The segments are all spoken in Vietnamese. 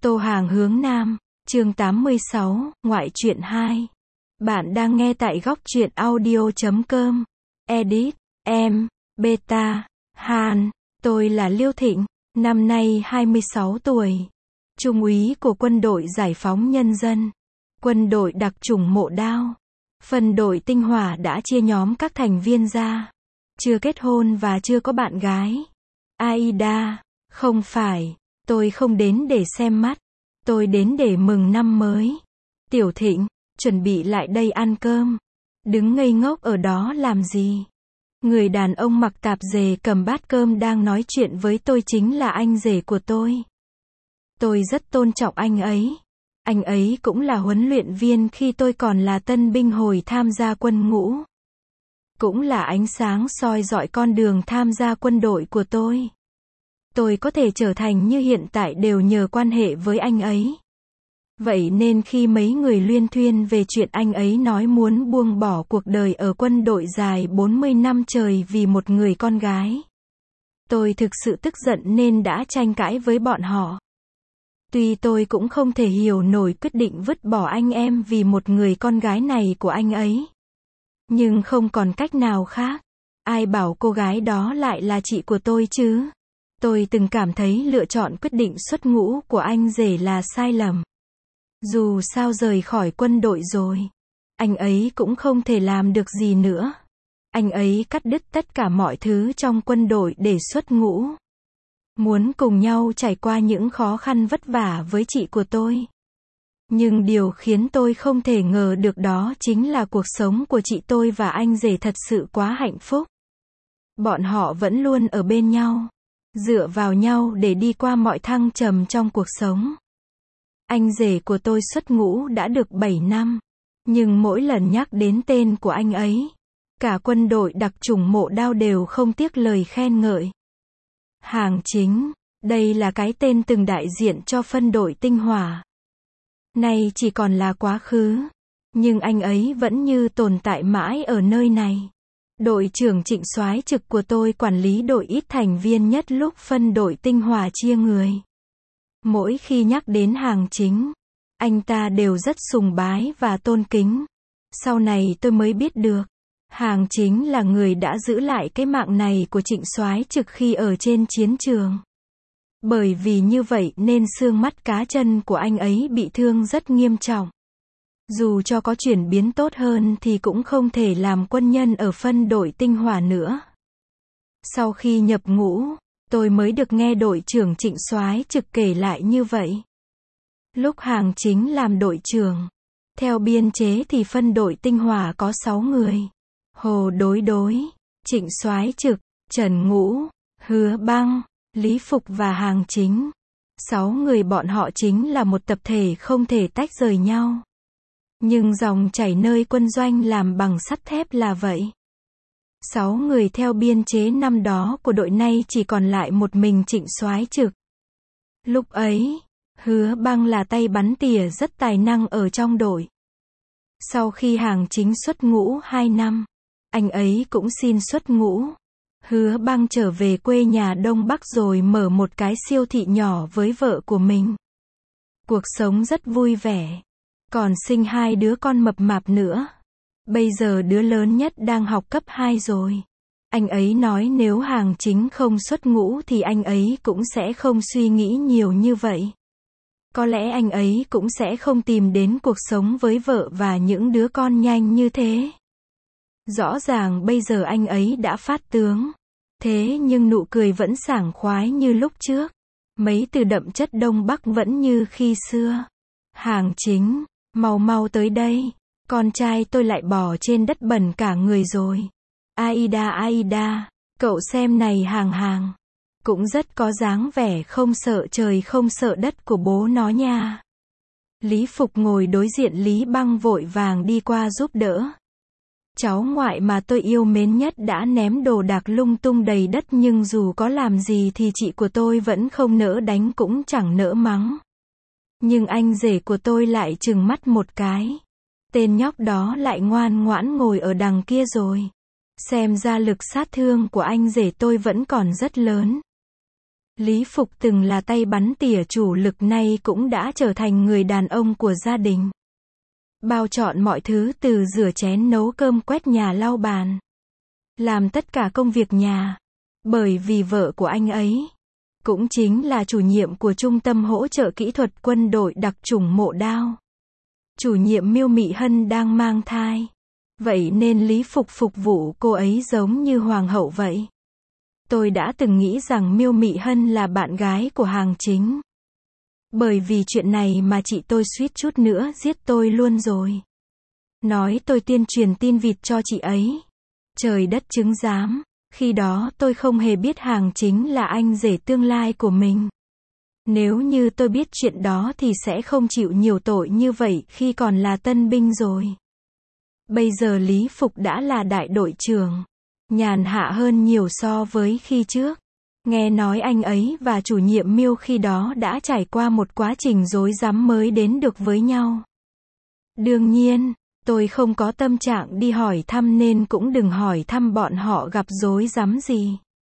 Tô Hàng hướng Nam, chương 86, ngoại truyện 2. Bạn đang nghe tại góc truyện audio.com. Edit, em, Beta, Han, tôi là Liêu Thịnh, năm nay 26 tuổi. Trung úy của Quân đội Giải phóng Nhân dân. Quân đội đặc chủng Mộ Đao. Phân đội Tinh Hỏa đã chia nhóm các thành viên ra. Chưa kết hôn và chưa có bạn gái. Aida, không phải, tôi không đến để xem mắt. Tôi đến để mừng năm mới. Tiểu Thịnh, chuẩn bị lại đây ăn cơm. Đứng ngây ngốc ở đó làm gì? Người đàn ông mặc tạp dề cầm bát cơm đang nói chuyện với tôi chính là anh rể của tôi. Tôi rất tôn trọng anh ấy. Anh ấy cũng là huấn luyện viên khi tôi còn là tân binh hồi tham gia quân ngũ. Cũng là ánh sáng soi rọi con đường tham gia quân đội của tôi. Tôi có thể trở thành như hiện tại đều nhờ quan hệ với anh ấy. Vậy nên khi mấy người luyên thuyên về chuyện anh ấy nói muốn buông bỏ cuộc đời ở quân đội dài 40 năm trời vì một người con gái, tôi thực sự tức giận nên đã tranh cãi với bọn họ. Tuy tôi cũng không thể hiểu nổi quyết định vứt bỏ anh em vì một người con gái này của anh ấy. Nhưng không còn cách nào khác. Ai bảo cô gái đó lại là chị của tôi chứ? Tôi từng cảm thấy lựa chọn quyết định xuất ngũ của anh rể là sai lầm. Dù sao rời khỏi quân đội rồi, anh ấy cũng không thể làm được gì nữa. Anh ấy cắt đứt tất cả mọi thứ trong quân đội để xuất ngũ. Muốn cùng nhau trải qua những khó khăn vất vả với chị của tôi. Nhưng điều khiến tôi không thể ngờ được đó chính là cuộc sống của chị tôi và anh rể thật sự quá hạnh phúc. Bọn họ vẫn luôn ở bên nhau, dựa vào nhau để đi qua mọi thăng trầm trong cuộc sống. Anh rể của tôi xuất ngũ đã được 7 năm, nhưng mỗi lần nhắc đến tên của anh ấy, cả quân đội đặc chủng Mộ Đao đều không tiếc lời khen ngợi. Hàng Chính, đây là cái tên từng đại diện cho phân đội Tinh Hỏa. Nay chỉ còn là quá khứ, nhưng anh ấy vẫn như tồn tại mãi ở nơi này. Đội trưởng Trịnh Soái Trực của tôi quản lý đội ít thành viên nhất lúc phân đội Tinh Hỏa chia người. Mỗi khi nhắc đến Hàng Chính, anh ta đều rất sùng bái và tôn kính. Sau này tôi mới biết được, Hàng Chính là người đã giữ lại cái mạng này của Trịnh Soái Trực khi ở trên chiến trường. Bởi vì như vậy nên xương mắt cá chân của anh ấy bị thương rất nghiêm trọng. Dù cho có chuyển biến tốt hơn thì cũng không thể làm quân nhân ở phân đội Tinh Hỏa nữa. Sau khi nhập ngũ, tôi mới được nghe đội trưởng Trịnh Soái Trực kể lại như vậy. Lúc Hàng Chính làm đội trưởng, theo biên chế thì phân đội Tinh Hỏa có 6 người. Hồ Đối Đối, Trịnh Soái Trực, Trần Ngũ, Hứa Băng, Lý Phục và Hàng Chính. 6 người bọn họ chính là một tập thể không thể tách rời nhau. Nhưng dòng chảy nơi quân doanh làm bằng sắt thép là vậy. 6 người theo biên chế năm đó của đội nay chỉ còn lại một mình Trịnh Soái Trực. Lúc ấy, Hứa Băng là tay bắn tỉa rất tài năng ở trong đội. Sau khi Hàng Chính xuất ngũ 2 năm, anh ấy cũng xin xuất ngũ. Hứa Băng trở về quê nhà Đông Bắc rồi mở một cái siêu thị nhỏ với vợ của mình. Cuộc sống rất vui vẻ. Còn sinh 2 đứa con mập mạp nữa. Bây giờ đứa lớn nhất đang học cấp 2 rồi. Anh ấy nói nếu Hàng Chính không xuất ngũ thì anh ấy cũng sẽ không suy nghĩ nhiều như vậy. Có lẽ anh ấy cũng sẽ không tìm đến cuộc sống với vợ và những đứa con nhanh như thế. Rõ ràng bây giờ anh ấy đã phát tướng. Thế nhưng nụ cười vẫn sảng khoái như lúc trước. Mấy từ đậm chất Đông Bắc vẫn như khi xưa. Hàng Chính, mau mau tới đây. Con trai tôi lại bò trên đất bẩn cả người rồi. Aida Aida, cậu xem này Hàng Hàng. Cũng rất có dáng vẻ không sợ trời không sợ đất của bố nó nha. Lý Phục ngồi đối diện Lý Băng vội vàng đi qua giúp đỡ. Cháu ngoại mà tôi yêu mến nhất đã ném đồ đạc lung tung đầy đất nhưng dù có làm gì thì chị của tôi vẫn không nỡ đánh cũng chẳng nỡ mắng. Nhưng anh rể của tôi lại trừng mắt một cái. Tên nhóc đó lại ngoan ngoãn ngồi ở đằng kia rồi. Xem ra lực sát thương của anh rể tôi vẫn còn rất lớn. Lý Phục từng là tay bắn tỉa chủ lực, nay cũng đã trở thành người đàn ông của gia đình. Bao trọn mọi thứ từ rửa chén nấu cơm quét nhà lau bàn. Làm tất cả công việc nhà. Bởi vì vợ của anh ấy cũng chính là chủ nhiệm của Trung tâm Hỗ trợ Kỹ thuật Quân đội đặc chủng Mộ Đao. Chủ nhiệm Miêu Mị Hân đang mang thai. Vậy nên Lý Phục phục vụ cô ấy giống như hoàng hậu vậy. Tôi đã từng nghĩ rằng Miêu Mị Hân là bạn gái của Hàng Chính. Bởi vì chuyện này mà chị tôi suýt chút nữa giết tôi luôn rồi. Nói tôi tuyên truyền tin vịt cho chị ấy. Trời đất chứng giám, khi đó tôi không hề biết Hàng Chính là anh rể tương lai của mình. Nếu như tôi biết chuyện đó thì sẽ không chịu nhiều tội như vậy khi còn là tân binh rồi. Bây giờ Lý Phục đã là đại đội trưởng. Nhàn hạ hơn nhiều so với khi trước. Nghe nói anh ấy và chủ nhiệm Miêu khi đó đã trải qua một quá trình rối rắm mới đến được với nhau. Đương nhiên, tôi không có tâm trạng đi hỏi thăm nên cũng đừng hỏi thăm bọn họ gặp rối rắm gì.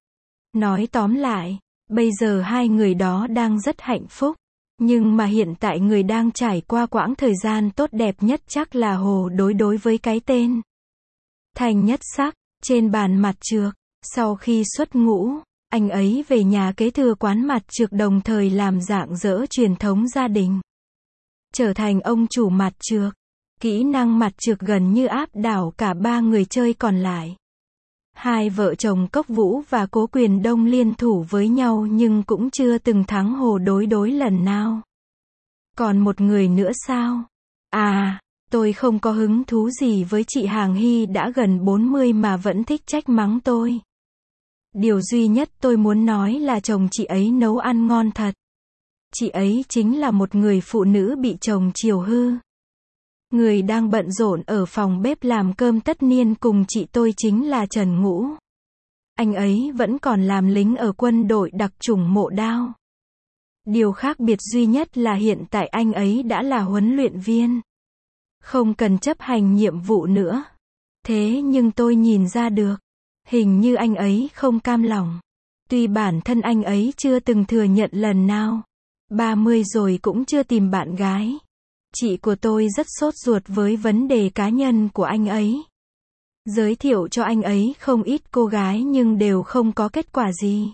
Nói tóm lại, bây giờ hai người đó đang rất hạnh phúc. Nhưng mà hiện tại người đang trải qua quãng thời gian tốt đẹp nhất chắc là Hồ đối với cái tên Thành Nhất Sắc. Trên bàn mặt trược, sau khi xuất ngũ, anh ấy về nhà kế thừa quán mặt trược đồng thời làm rạng rỡ truyền thống gia đình. Trở thành ông chủ mặt trược. Kỹ năng mặt trược gần như áp đảo cả ba người chơi còn lại. Hai vợ chồng Cốc Vũ và Cố Quyền Đông liên thủ với nhau nhưng cũng chưa từng thắng Hồ đối lần nào. Còn một người nữa sao? À, tôi không có hứng thú gì với chị Hàng Hy đã gần 40 mà vẫn thích trách mắng tôi. Điều duy nhất tôi muốn nói là chồng chị ấy nấu ăn ngon thật. Chị ấy chính là một người phụ nữ bị chồng chiều hư. Người đang bận rộn ở phòng bếp làm cơm tất niên cùng chị tôi chính là Trần Ngũ. Anh ấy vẫn còn làm lính ở quân đội đặc chủng Mộ Đao. Điều khác biệt duy nhất là hiện tại anh ấy đã là huấn luyện viên. Không cần chấp hành nhiệm vụ nữa. Thế nhưng tôi nhìn ra được, hình như anh ấy không cam lòng. Tuy bản thân anh ấy chưa từng thừa nhận lần nào. 30 rồi cũng chưa tìm bạn gái. Chị của tôi rất sốt ruột với vấn đề cá nhân của anh ấy. Giới thiệu cho anh ấy không ít cô gái nhưng đều không có kết quả gì.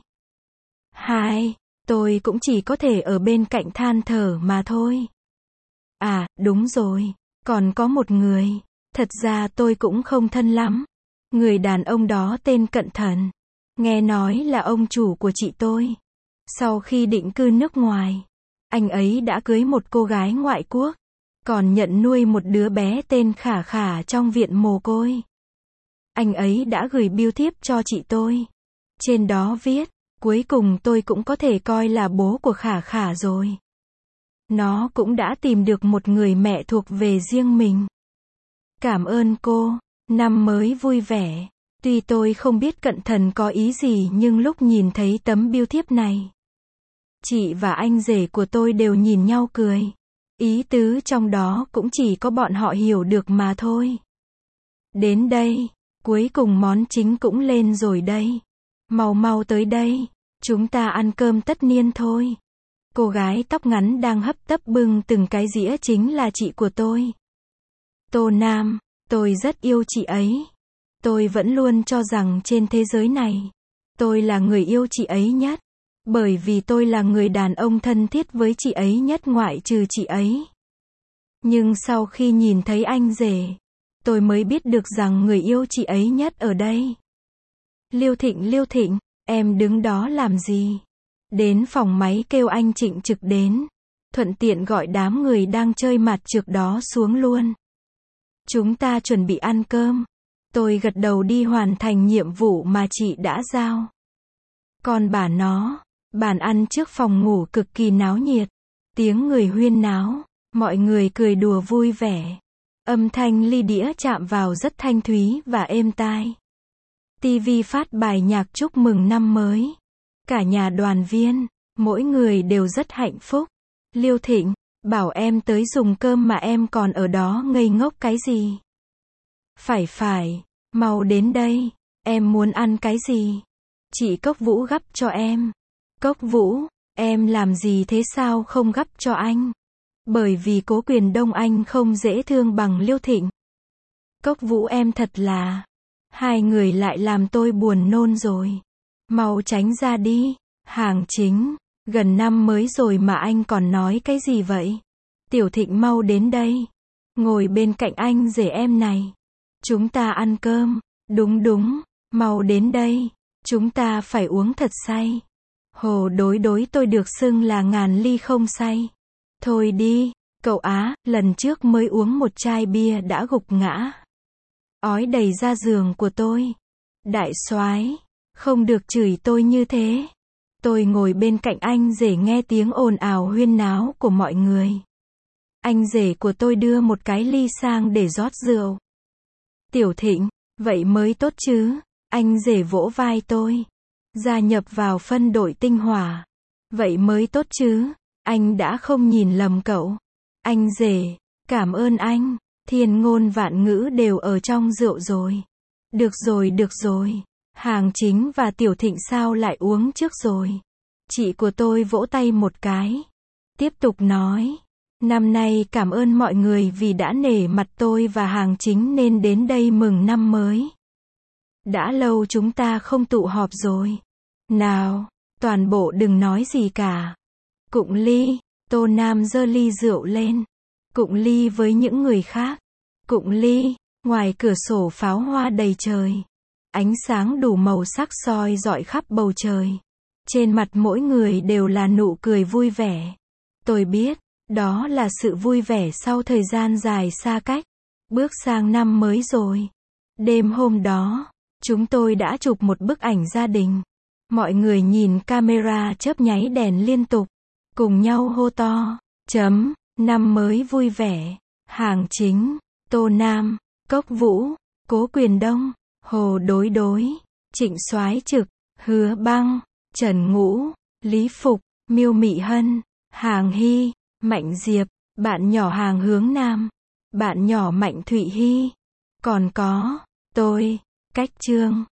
Tôi cũng chỉ có thể ở bên cạnh than thở mà thôi. À, đúng rồi. Còn có một người. Thật ra tôi cũng không thân lắm. Người đàn ông đó tên Cận Thần. Nghe nói là ông chủ của chị tôi. Sau khi định cư nước ngoài, anh ấy đã cưới một cô gái ngoại quốc. Còn nhận nuôi một đứa bé tên Khả Khả trong viện mồ côi. Anh ấy đã gửi bưu thiếp cho chị tôi. Trên đó viết, cuối cùng tôi cũng có thể coi là bố của Khả Khả rồi. Nó cũng đã tìm được một người mẹ thuộc về riêng mình. Cảm ơn cô, năm mới vui vẻ. Tuy tôi không biết Cận Thần có ý gì nhưng lúc nhìn thấy tấm bưu thiếp này, chị và anh rể của tôi đều nhìn nhau cười. Ý tứ trong đó cũng chỉ có bọn họ hiểu được mà thôi. Đến đây, cuối cùng món chính cũng lên rồi đây. Mau tới đây, chúng ta ăn cơm tất niên thôi. Cô gái tóc ngắn đang hấp tấp bưng từng cái dĩa chính là chị của tôi. Tô Nam, tôi rất yêu chị ấy. Tôi vẫn luôn cho rằng trên thế giới này, tôi là người yêu chị ấy nhất. Bởi vì tôi là người đàn ông thân thiết với chị ấy nhất ngoại trừ chị ấy. Nhưng sau khi nhìn thấy anh rể, tôi mới biết được rằng người yêu chị ấy nhất ở đây. Liêu Thịnh, em đứng đó làm gì? Đến phòng máy kêu anh Trịnh Trực đến. Thuận tiện gọi đám người đang chơi mặt trược đó xuống luôn. Chúng ta chuẩn bị ăn cơm. Tôi gật đầu đi hoàn thành nhiệm vụ mà chị đã giao. Còn bà nó, bàn ăn trước phòng ngủ cực kỳ náo nhiệt. Tiếng người huyên náo, mọi người cười đùa vui vẻ. Âm thanh ly đĩa chạm vào rất thanh thúy và êm tai. TV phát bài nhạc chúc mừng năm mới. Cả nhà đoàn viên, mỗi người đều rất hạnh phúc. Liêu Thịnh, bảo em tới dùng cơm mà em còn ở đó ngây ngốc cái gì? Phải, mau đến đây, em muốn ăn cái gì? Chị Cốc Vũ gắp cho em. Cốc Vũ, em làm gì thế, sao không gắp cho anh? Bởi vì Cố Quyền Đông anh không dễ thương bằng Liêu Thịnh. Cốc Vũ, em thật là, hai người lại làm tôi buồn nôn rồi. Mau tránh ra đi. Hàng Chính, gần năm mới rồi mà anh còn nói cái gì vậy? Tiểu Thịnh, mau đến đây. Ngồi bên cạnh anh rể em này. Chúng ta ăn cơm. Đúng đúng, mau đến đây. Chúng ta phải uống thật say. Hồ Đối Đối, tôi được xưng là ngàn ly không say. Thôi đi, cậu Á, lần trước mới uống một chai bia đã gục ngã. Ói đầy ra giường của tôi. Đại soái, không được chửi tôi như thế. Tôi ngồi bên cạnh anh rể nghe tiếng ồn ào huyên náo của mọi người. Anh rể của tôi đưa một cái ly sang để rót rượu. Tiểu Thịnh, vậy mới tốt chứ. Anh rể vỗ vai tôi. Gia nhập vào phân đội tinh hỏa. Vậy mới tốt chứ. Anh đã không nhìn lầm cậu. Anh rể, cảm ơn anh. Thiên ngôn vạn ngữ đều ở trong rượu rồi. Được rồi, được rồi. Hàng Chính và Tiểu Thịnh sao lại uống trước rồi? Chị của tôi vỗ tay một cái. Tiếp tục nói. Năm nay cảm ơn mọi người vì đã nể mặt tôi và Hàng Chính nên đến đây mừng năm mới. Đã lâu chúng ta không tụ họp rồi. Nào, toàn bộ đừng nói gì cả. Cụng ly. Tô Nam giơ ly rượu lên. Cụng ly với những người khác. Cụng ly. Ngoài cửa sổ pháo hoa đầy trời. Ánh sáng đủ màu sắc soi rọi khắp bầu trời. Trên mặt mỗi người đều là nụ cười vui vẻ. Tôi biết, đó là sự vui vẻ sau thời gian dài xa cách. Bước sang năm mới rồi. Đêm hôm đó, chúng tôi đã chụp một bức ảnh gia đình. Mọi người nhìn camera chớp nháy đèn liên tục. Cùng nhau hô to. Năm mới vui vẻ. Hàng Chính, Tô Nam, Cốc Vũ, Cố Quyền Đông, Hồ Đối Đối, Trịnh Soái Trực, Hứa Băng, Trần Ngũ, Lý Phục, Miêu Mị Hân, Hàng Hy, Mạnh Diệp, bạn nhỏ Hàng Hướng Nam, bạn nhỏ Mạnh Thụy Hy. Còn có, tôi, Cách Trương.